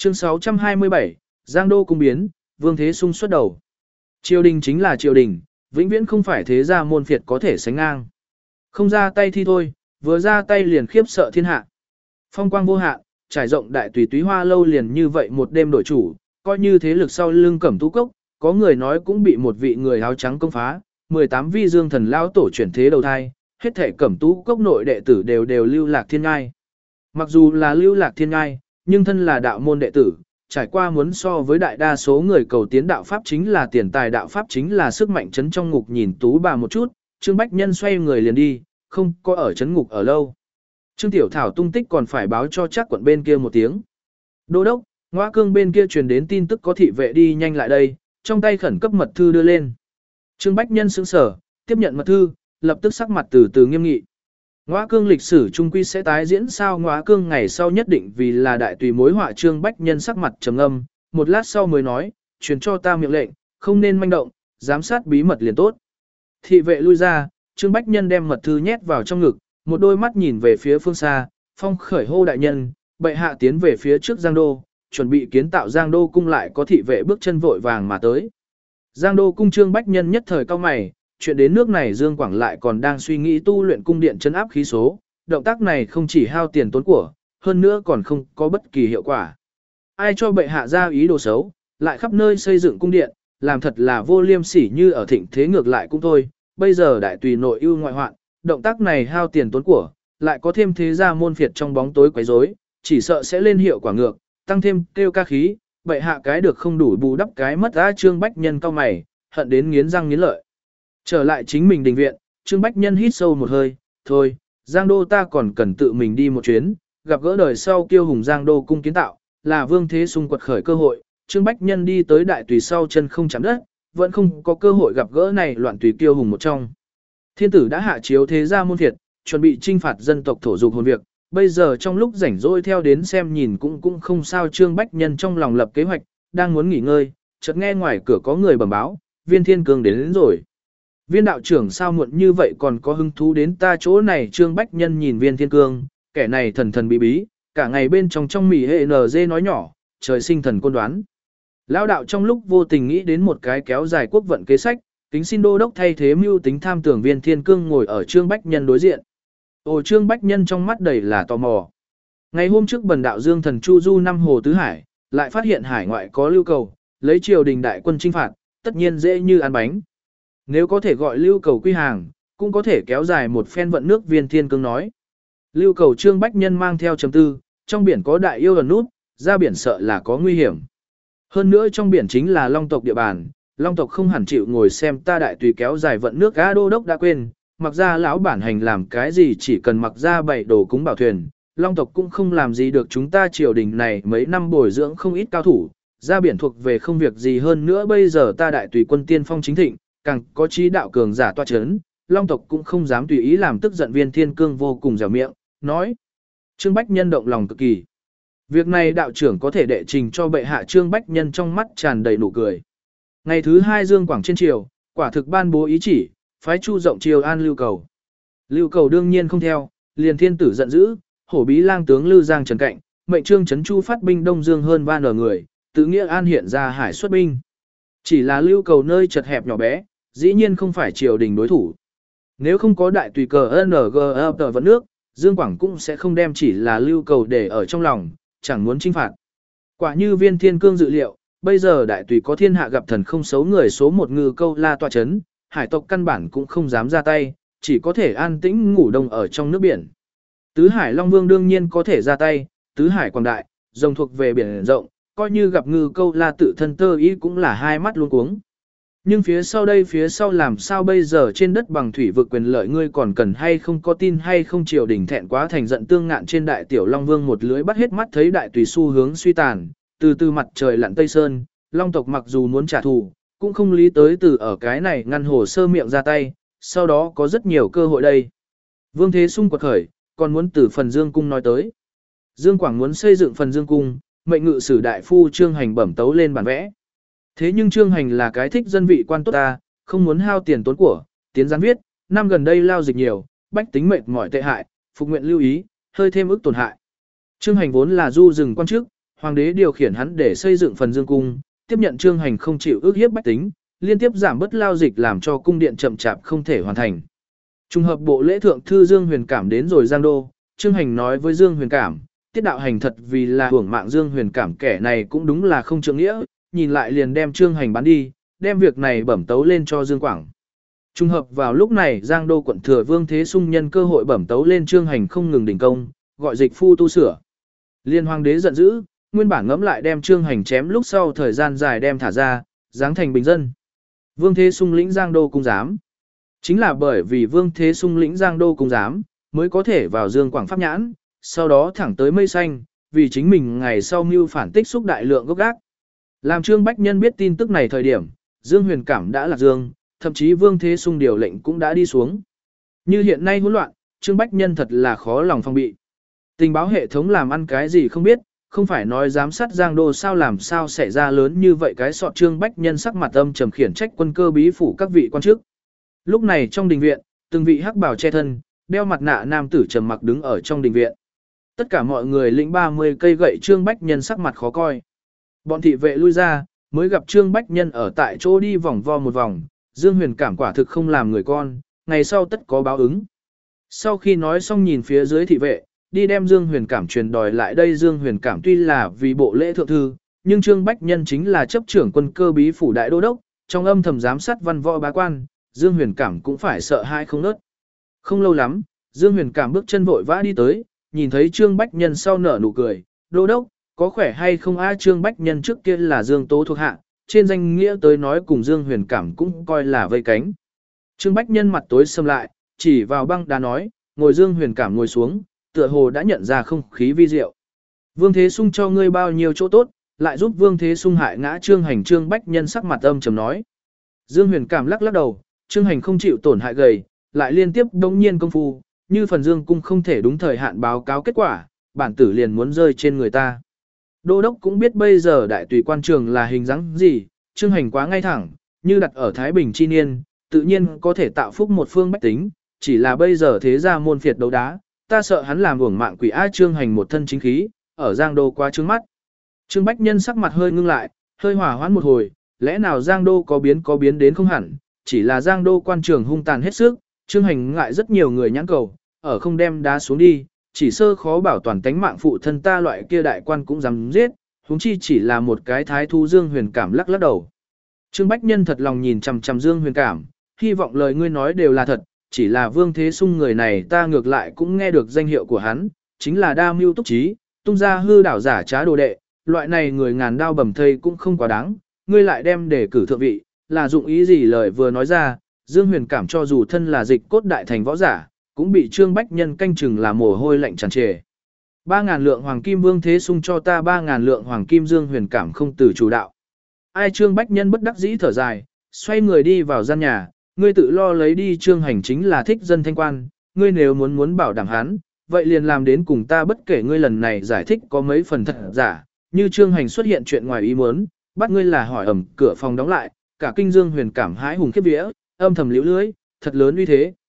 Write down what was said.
Chương 627, Giang Đô cung biến, Vương Thế Sung xuất đầu. Triều đình chính là triều đình, vĩnh viễn không phải thế gia môn phiệt có thể sánh ngang. Không ra tay thì thôi, vừa ra tay liền khiếp sợ thiên hạ. Phong quang vô hạn, trải rộng đại tùy túy hoa lâu liền như vậy một đêm đổi chủ, coi như thế lực sau lưng Cẩm Tú Cốc, có người nói cũng bị một vị người áo trắng công phá, 18 vi dương thần lao tổ chuyển thế đầu thai, hết thể Cẩm Tú Cốc nội đệ tử đều lưu lạc thiên ngai. Mặc dù là lưu lạc thiên ngai, nhưng thân là đạo môn đệ tử, trải qua muốn so với đại đa số người cầu tiến đạo pháp chính là tiền tài, đạo pháp chính là sức mạnh chấn trong ngục. Nhìn Tú bà một chút, Trương Bách Nhân xoay người liền đi, không có ở chấn ngục ở lâu. Trương Tiểu Thảo tung tích còn phải báo cho chắc quận bên kia một tiếng. Đô đốc, Ngoa Cương bên kia truyền đến tin tức có thị vệ đi nhanh lại đây, trong tay khẩn cấp mật thư đưa lên. Trương Bách Nhân sững sờ, tiếp nhận mật thư, lập tức sắc mặt từ từ nghiêm nghị. Ngoa Cương lịch sử trung quy sẽ tái diễn sao? Ngoa Cương ngày sau nhất định vì là đại tùy mối họa. Trương Bách Nhân sắc mặt trầm ngâm, một lát sau mới nói, truyền cho ta miệng lệnh, không nên manh động, giám sát bí mật liền tốt. Thị vệ lui ra, Trương Bách Nhân đem mật thư nhét vào trong ngực, một đôi mắt nhìn về phía phương xa, phong khởi hô đại nhân, bệ hạ tiến về phía trước Giang Đô, chuẩn bị kiến tạo Giang Đô cung. Lại có thị vệ bước chân vội vàng mà tới. Giang Đô cung. Trương Bách Nhân nhất thời cao mày, chuyện đến nước này Dương Quảng lại còn đang suy nghĩ tu luyện cung điện trấn áp khí số, động tác này không chỉ hao tiền tốn của, hơn nữa còn không có bất kỳ hiệu quả. Ai cho bệ hạ ra ý đồ xấu, lại khắp nơi xây dựng cung điện, làm thật là vô liêm sỉ. Như ở thịnh thế ngược lại cũng thôi, bây giờ đại tùy nội ưu ngoại hoạn, động tác này hao tiền tốn của, lại có thêm thế gia môn phiệt trong bóng tối quấy rối, chỉ sợ sẽ lên hiệu quả ngược, tăng thêm kêu ca khí, bệ hạ cái được không đủ bù đắp cái mất. Trương Bách Nhân cau mày, hận đến nghiến răng nghiến lợi. Trở lại chính mình đình viện, Trương Bách Nhân hít sâu một hơi, thôi, Giang Đô ta còn cần tự mình đi một chuyến, gặp gỡ đời sau kiêu hùng Giang Đô cung kiến tạo, là Vương Thế Sung quật khởi cơ hội. Trương Bách Nhân đi tới đại tùy sau chân không chạm đất, vẫn không có cơ hội gặp gỡ này loạn tùy kiêu hùng một trong. Thiên tử đã hạ chiếu thế gia môn phiệt, chuẩn bị trinh phạt dân tộc thổ dục hồn việc, bây giờ trong lúc rảnh rỗi theo đến xem nhìn cũng không sao. Trương Bách Nhân trong lòng lập kế hoạch, đang muốn nghỉ ngơi, chợt nghe ngoài cửa có người bẩm báo, Viên Thiên Cương đến rồi. Viên đạo trưởng sao muộn như vậy còn có hứng thú đến ta chỗ này? Trương Bách Nhân nhìn Viên Thiên Cương, kẻ này thần thần bí bí, cả ngày bên trong mỉ hệ NG nói nhỏ, trời sinh thần côn đoán. Lão đạo trong lúc vô tình nghĩ đến một cái kéo dài quốc vận kế sách, kính xin đô đốc thay thế mưu tính tham tưởng. Viên Thiên Cương ngồi ở Trương Bách Nhân đối diện. Trương Bách Nhân trong mắt đầy là tò mò. Ngày hôm trước bần đạo Dương Thần Chu du năm hồ tứ hải, lại phát hiện hải ngoại có lưu cầu, lấy triều đình đại quân chinh phạt, tất nhiên dễ như ăn bánh. Nếu có thể gọi lưu cầu quy hàng, cũng có thể kéo dài một phen vận nước. Viên Thiên Cương nói. Lưu cầu. Trương Bách Nhân mang theo chấm tư, trong biển có đại yêu ẩn nút, ra biển sợ là có nguy hiểm. Hơn nữa trong biển chính là Long tộc địa bàn, Long tộc không hẳn chịu ngồi xem ta đại tùy kéo dài vận nước. Đô đốc đã quên, mặc ra lão bản hành làm cái gì, chỉ cần mặc ra bày đồ cúng bảo thuyền, Long tộc cũng không làm gì được chúng ta. Triều đình này mấy năm bồi dưỡng không ít cao thủ, ra biển thuộc về không việc gì. Hơn nữa bây giờ ta đại tùy quân tiên phong chính thịnh, càng có trí đạo cường giả toa chấn, Long tộc cũng không dám tùy ý làm tức giận. Viên Thiên Cương vô cùng dẻo miệng, nói. Trương Bách Nhân động lòng cực kỳ. Việc này đạo trưởng có thể đệ trình cho bệ hạ. Trương Bách Nhân trong mắt tràn đầy nụ cười. Ngày thứ 2 Dương Quảng trên triều, quả thực ban bố ý chỉ, phái chu rộng triều an lưu cầu. Lưu cầu đương nhiên không theo, liền thiên tử giận dữ, hổ bí lang tướng Lư Giang Trần Cạnh, mệnh Trương Trấn Chu phát binh Đông Dương hơn 3 người, tự nghĩa an hiện ra hải xuất binh. Chỉ là lưu cầu nơi chật hẹp nhỏ bé, dĩ nhiên không phải triều đình đối thủ. Nếu không có đại tùy cờ NG vận nước, Dương Quảng cũng sẽ không đem chỉ là lưu cầu để ở trong lòng, chẳng muốn chinh phạt. Quả như Viên Thiên Cương dự liệu, bây giờ đại tùy có thiên hạ gặp thần không xấu người số 1 Ngư Câu La tọa chấn, hải tộc căn bản cũng không dám ra tay, chỉ có thể an tĩnh ngủ đông ở trong nước biển. Tứ Hải Long Vương đương nhiên có thể ra tay, Tứ Hải quảng đại, rồng thuộc về biển rộng, coi như gặp Ngư Câu La tự thân tơ ý cũng là hai mắt luống cuống. Nhưng phía sau làm sao bây giờ? Trên đất bằng thủy vực quyền lợi ngươi còn cần hay không, có tin hay không? Triều đình thẹn quá thành giận, tương ngạn trên đại tiểu Long Vương một lưới bắt hết. Mắt thấy đại tùy xu hướng suy tàn, từ từ mặt trời lặn Tây Sơn, Long tộc mặc dù muốn trả thù, cũng không lý tới từ ở cái này ngăn hồ sơ miệng ra tay, sau đó có rất nhiều cơ hội đây. Vương Thế Sung quật khởi, còn muốn từ Phần Dương Cung nói tới. Dương Quảng muốn xây dựng Phần Dương Cung, mệnh ngự sử đại phu Trương Hành bẩm tấu lên bản vẽ. Thế nhưng Trương Hành là cái thích dân vị quan tốt ta, không muốn hao tiền tốn của, tiến gián viết, năm gần đây lao dịch nhiều, bách tính mệt mỏi tệ hại, phục nguyện lưu ý, hơi thêm ức tổn hại. Trương Hành vốn là du rừng quan chức, hoàng đế điều khiển hắn để xây dựng phần dương cung, tiếp nhận Trương Hành không chịu ức hiếp bách tính, liên tiếp giảm bớt lao dịch làm cho cung điện chậm chạp không thể hoàn thành. Trùng hợp bộ lễ thượng thư Dương Huyền Cảm đến rồi Giang Đô, Trương Hành nói với Dương Huyền Cảm, tiết đạo hành thật vì là hưởng mạng Dương Huyền Cảm kẻ này cũng đúng là không trượng nghĩa, nhìn lại liền đem Trương Hành bán đi, đem việc này bẩm tấu lên cho Dương Quảng. Trùng hợp vào lúc này Giang Đô quận thừa Vương Thế Sung nhân cơ hội bẩm tấu lên Trương Hành không ngừng đình công, gọi dịch phu tu sửa. Liên hoàng đế giận dữ, nguyên bản ngẫm lại đem Trương Hành chém lúc sau thời gian dài đem thả ra, giáng thành bình dân. Vương Thế Sung lĩnh Giang Đô cung giám. Chính là bởi vì Vương Thế Sung lĩnh Giang Đô cung giám, mới có thể vào Dương Quảng pháp nhãn, sau đó thẳng tới mây xanh, vì chính mình ngày sau mưu phản tích xúc đại lượng gốc gác. Làm Trương Bách Nhân biết tin tức này thời điểm, Dương Huyền Cảm đã lạc dương, thậm chí Vương Thế Sung điều lệnh cũng đã đi xuống. Như hiện nay hỗn loạn, Trương Bách Nhân thật là khó lòng phòng bị. Tình báo hệ thống làm ăn cái gì không biết, không phải nói giám sát Giang Đô sao làm sao xảy ra lớn như vậy cái sọt. Trương Bách Nhân sắc mặt âm trầm khiển trách quân cơ bí phủ các vị quan chức. Lúc này trong đình viện, từng vị hắc bào che thân, đeo mặt nạ nam tử trầm mặc đứng ở trong đình viện. Tất cả mọi người lĩnh 30 cây gậy. Trương Bách Nhân sắc mặt khó coi. Bọn thị vệ lui ra, mới gặp Trương Bách Nhân ở tại chỗ đi vòng vo một vòng. Dương Huyền Cảm quả thực không làm người con, ngày sau tất có báo ứng. Sau khi nói xong nhìn phía dưới thị vệ, đi đem Dương Huyền Cảm truyền đòi lại đây. Dương Huyền Cảm tuy là vì bộ lễ thượng thư, nhưng Trương Bách Nhân chính là chấp trưởng quân cơ bí phủ đại đô đốc, trong âm thầm giám sát văn võ bá quan, Dương Huyền Cảm cũng phải sợ hãi không nớt. Không lâu lắm, Dương Huyền Cảm bước chân vội vã đi tới, nhìn thấy Trương Bách Nhân sau nở nụ cười, đô đốc, có khỏe hay không a? Trương Bách Nhân trước kia là Dương Tố thuộc hạ, trên danh nghĩa tới nói cùng Dương Huyền Cảm cũng coi là vây cánh. Trương Bách Nhân mặt tối sầm lại, chỉ vào băng đá nói, ngồi. Dương Huyền Cảm ngồi xuống, tựa hồ đã nhận ra không khí vi diệu. Vương Thế Sung cho ngươi bao nhiêu chỗ tốt, lại giúp Vương Thế Sung hại ngã Trương Hành. Trương Bách Nhân sắc mặt âm trầm nói. Dương Huyền Cảm lắc lắc đầu, Trương Hành không chịu tổn hại gầy, lại liên tiếp đống nhiên công phu, như phần Dương cung không thể đúng thời hạn báo cáo kết quả, bản tử liền muốn rơi trên người ta. Đô đốc cũng biết bây giờ đại tùy quan trường là hình dáng gì, Trương Hành quá ngay thẳng, như đặt ở Thái Bình chi niên, tự nhiên có thể tạo phúc một phương bách tính, chỉ là bây giờ thế ra môn phiệt đấu đá, ta sợ hắn làm uổng mạng quỷ á. Trương Hành một thân chính khí, ở Giang Đô quá trướng mắt. Trương Bách Nhân sắc mặt hơi ngưng lại, hơi hỏa hoãn một hồi, lẽ nào Giang Đô có biến đến không hẳn, chỉ là Giang Đô quan trường hung tàn hết sức, Trương Hành ngại rất nhiều người nhãn cầu, ở không đem đá xuống đi, chỉ sơ khó bảo toàn tánh mạng phụ thân ta loại kia đại quan cũng dám giết, huống chi chỉ là một cái thái thú. Dương Huyền Cảm lắc lắc đầu. Trương Bách Nhân thật lòng nhìn chằm chằm Dương Huyền Cảm, hy vọng lời ngươi nói đều là thật, chỉ là Vương Thế Sung người này ta ngược lại cũng nghe được danh hiệu của hắn, chính là đa mưu túc trí, tung ra hư đảo giả trá đồ đệ, loại này người ngàn đao bầm thây cũng không quá đáng, ngươi lại đem để cử thượng vị, là dụng ý gì? Lời vừa nói ra, Dương Huyền Cảm cho dù thân là dịch cốt đại thành võ giả, cũng bị Trương Bách Nhân canh chừng là mồ hôi lạnh tràn trề. 3.000 lượng hoàng kim. Vương Thế Sung cho ta 3.000 lượng hoàng kim. Dương Huyền Cảm không từ chủ đạo. Ai? Trương Bách Nhân bất đắc dĩ thở dài, xoay người đi vào gian nhà, ngươi tự lo lấy đi. Trương Hành chính là thích dân thanh quan, ngươi nếu muốn bảo đảm hắn, vậy liền làm đến cùng ta. Bất kể ngươi lần này giải thích có mấy phần thật giả, như Trương Hành xuất hiện chuyện ngoài ý muốn, bắt ngươi là hỏi ẩm, cửa phòng đóng lại, cả kinh Dương Huyền Cảm hãi hùng khiếp vía, âm thầm liễu lưới, thật lớn uy thế,